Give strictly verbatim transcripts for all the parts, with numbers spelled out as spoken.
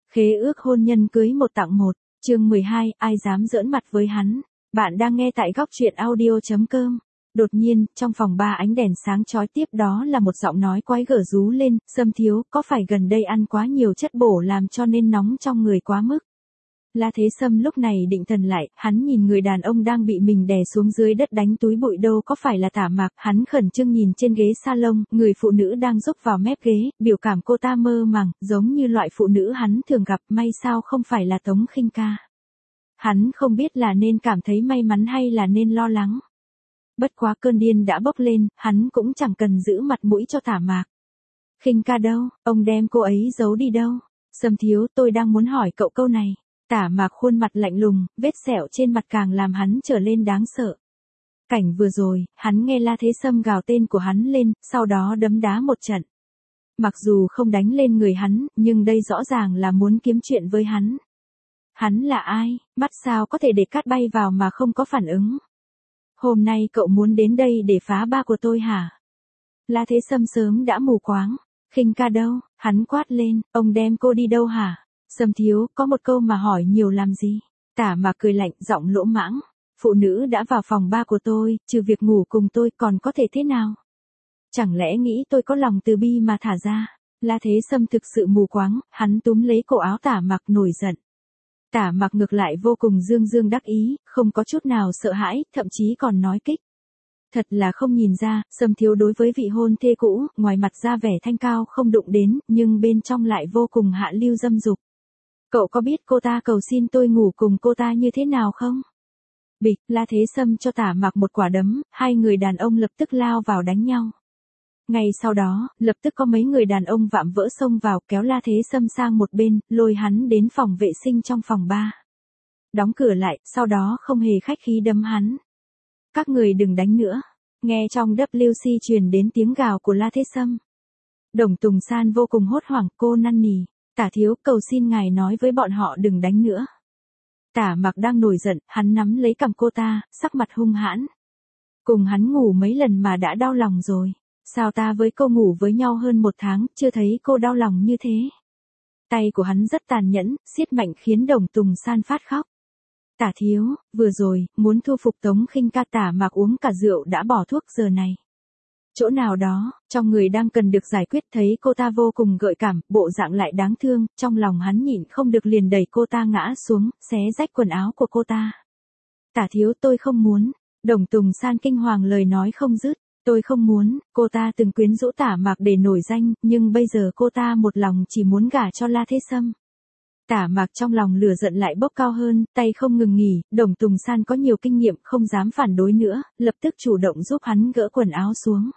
Khế ước hôn nhân cưới một tặng một, chương mười hai, ai dám giỡn mặt với hắn. Bạn đang nghe tại góc truyện audio chấm com. Đột nhiên, trong phòng ba ánh đèn sáng chói tiếp đó là một giọng nói quái gở rú lên, Sâm thiếu, có phải gần đây ăn quá nhiều chất bổ làm cho nên nóng trong người quá mức? La Thế Sâm lúc này định thần lại, hắn nhìn người đàn ông đang bị mình đè xuống dưới đất đánh túi bụi đâu có phải là Tả Mạc, hắn khẩn trương nhìn trên ghế salon, người phụ nữ đang rúc vào mép ghế, biểu cảm cô ta mơ màng, giống như loại phụ nữ hắn thường gặp, may sao không phải là Tống Khinh Ca. Hắn không biết là nên cảm thấy may mắn hay là nên lo lắng. Bất quá cơn điên đã bốc lên, hắn cũng chẳng cần giữ mặt mũi cho Tả Mạc. Khinh Ca đâu, ông đem cô ấy giấu đi đâu? Sâm thiếu, tôi đang muốn hỏi cậu câu này. Tả Mạc khuôn mặt lạnh lùng, vết sẹo trên mặt càng làm hắn trở lên đáng sợ. Cảnh vừa rồi, hắn nghe La Thế Sâm gào tên của hắn lên, sau đó đấm đá một trận. Mặc dù không đánh lên người hắn, nhưng đây rõ ràng là muốn kiếm chuyện với hắn. Hắn là ai, mắt sao có thể để cát bay vào mà không có phản ứng? Hôm nay cậu muốn đến đây để phá ba của tôi hả? La Thế Sâm sớm đã mù quáng. Khinh Ca đâu? Hắn quát lên, ông đem cô đi đâu hả? Sâm thiếu, có một câu mà hỏi nhiều làm gì? Tả Mạc cười lạnh, giọng lỗ mãng. Phụ nữ đã vào phòng ba của tôi, trừ việc ngủ cùng tôi còn có thể thế nào? Chẳng lẽ nghĩ tôi có lòng từ bi mà thả ra? La Thế Sâm thực sự mù quáng, hắn túm lấy cổ áo Tả Mạc nổi giận. Tả Mạc ngược lại vô cùng dương dương đắc ý, không có chút nào sợ hãi, thậm chí còn nói kích. Thật là không nhìn ra, Sâm thiếu đối với vị hôn thê cũ, ngoài mặt ra vẻ thanh cao không đụng đến, nhưng bên trong lại vô cùng hạ lưu dâm dục. Cậu có biết cô ta cầu xin tôi ngủ cùng cô ta như thế nào không? Bịch, La Thế Sâm cho Tả Mạc một quả đấm, hai người đàn ông lập tức lao vào đánh nhau. Ngay sau đó, lập tức có mấy người đàn ông vạm vỡ xông vào kéo La Thế Sâm sang một bên, lôi hắn đến phòng vệ sinh trong phòng ba. Đóng cửa lại, sau đó không hề khách khí đấm hắn. Các người đừng đánh nữa. Nghe trong W C truyền đến tiếng gào của La Thế Sâm. Đồng Tùng San vô cùng hốt hoảng, cô năn nỉ. Tả thiếu, cầu xin ngài nói với bọn họ đừng đánh nữa. Tả Mạc đang nổi giận, hắn nắm lấy cằm cô ta, sắc mặt hung hãn. Cùng hắn ngủ mấy lần mà đã đau lòng rồi. Sao ta với cô ngủ với nhau hơn một tháng, chưa thấy cô đau lòng như thế. Tay của hắn rất tàn nhẫn, siết mạnh khiến Đồng Tùng San phát khóc. Tả thiếu, vừa rồi, muốn thu phục Tống Khinh Ca. Tả Mạc uống cả rượu đã bỏ thuốc giờ này. Chỗ nào đó, trong người đang cần được giải quyết, thấy cô ta vô cùng gợi cảm, bộ dạng lại đáng thương, trong lòng hắn nhịn không được liền đẩy cô ta ngã xuống, xé rách quần áo của cô ta. Tả thiếu, tôi không muốn. Đồng Tùng San kinh hoàng lời nói không dứt. Tôi không muốn, cô ta từng quyến rũ Tả Mạc để nổi danh, nhưng bây giờ cô ta một lòng chỉ muốn gả cho La Thế Sâm. Tả Mạc trong lòng lửa giận lại bốc cao hơn, tay không ngừng nghỉ, Đồng Tùng San có nhiều kinh nghiệm không dám phản đối nữa, lập tức chủ động giúp hắn gỡ quần áo xuống.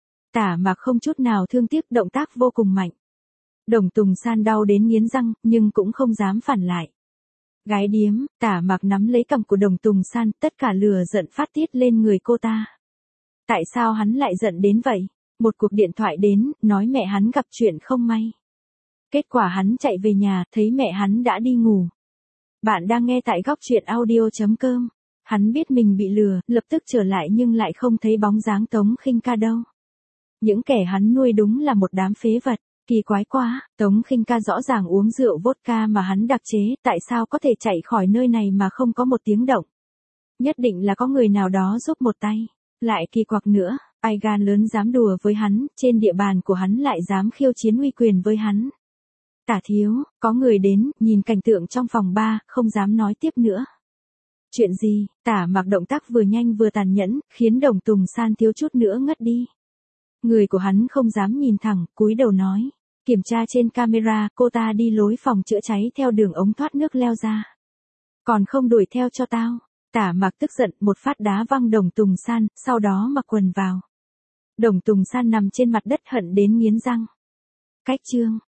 Tả Mạc không chút nào thương tiếc, động tác vô cùng mạnh. Đồng Tùng San đau đến nghiến răng, nhưng cũng không dám phản lại. Gái điếm, Tả Mạc nắm lấy cằm của Đồng Tùng San, tất cả lửa giận phát tiết lên người cô ta. Tại sao hắn lại giận đến vậy? Một cuộc điện thoại đến, nói mẹ hắn gặp chuyện không may. Kết quả hắn chạy về nhà, thấy mẹ hắn đã đi ngủ. Bạn đang nghe tại góc truyện audio chấm com. Hắn biết mình bị lừa, lập tức trở lại nhưng lại không thấy bóng dáng Tống Khinh Ca đâu. Những kẻ hắn nuôi đúng là một đám phế vật, kỳ quái quá, Tống Khinh Ca rõ ràng uống rượu vodka mà hắn đặc chế, tại sao có thể chạy khỏi nơi này mà không có một tiếng động? Nhất định là có người nào đó giúp một tay. Lại kỳ quặc nữa, ai gan lớn dám đùa với hắn, trên địa bàn của hắn lại dám khiêu chiến uy quyền với hắn. Tả thiếu, có người đến, nhìn cảnh tượng trong phòng ba, không dám nói tiếp nữa. Chuyện gì? Tả Mạc động tác vừa nhanh vừa tàn nhẫn, khiến Đồng Tùng San thiếu chút nữa ngất đi. Người của hắn không dám nhìn thẳng, cúi đầu nói. Kiểm tra trên camera, cô ta đi lối phòng chữa cháy theo đường ống thoát nước leo ra. Còn không đuổi theo cho tao. Tả Mạc tức giận, một phát đá văng Đồng Tùng San, sau đó mặc quần vào. Đồng Tùng San nằm trên mặt đất hận đến nghiến răng. Cách chương.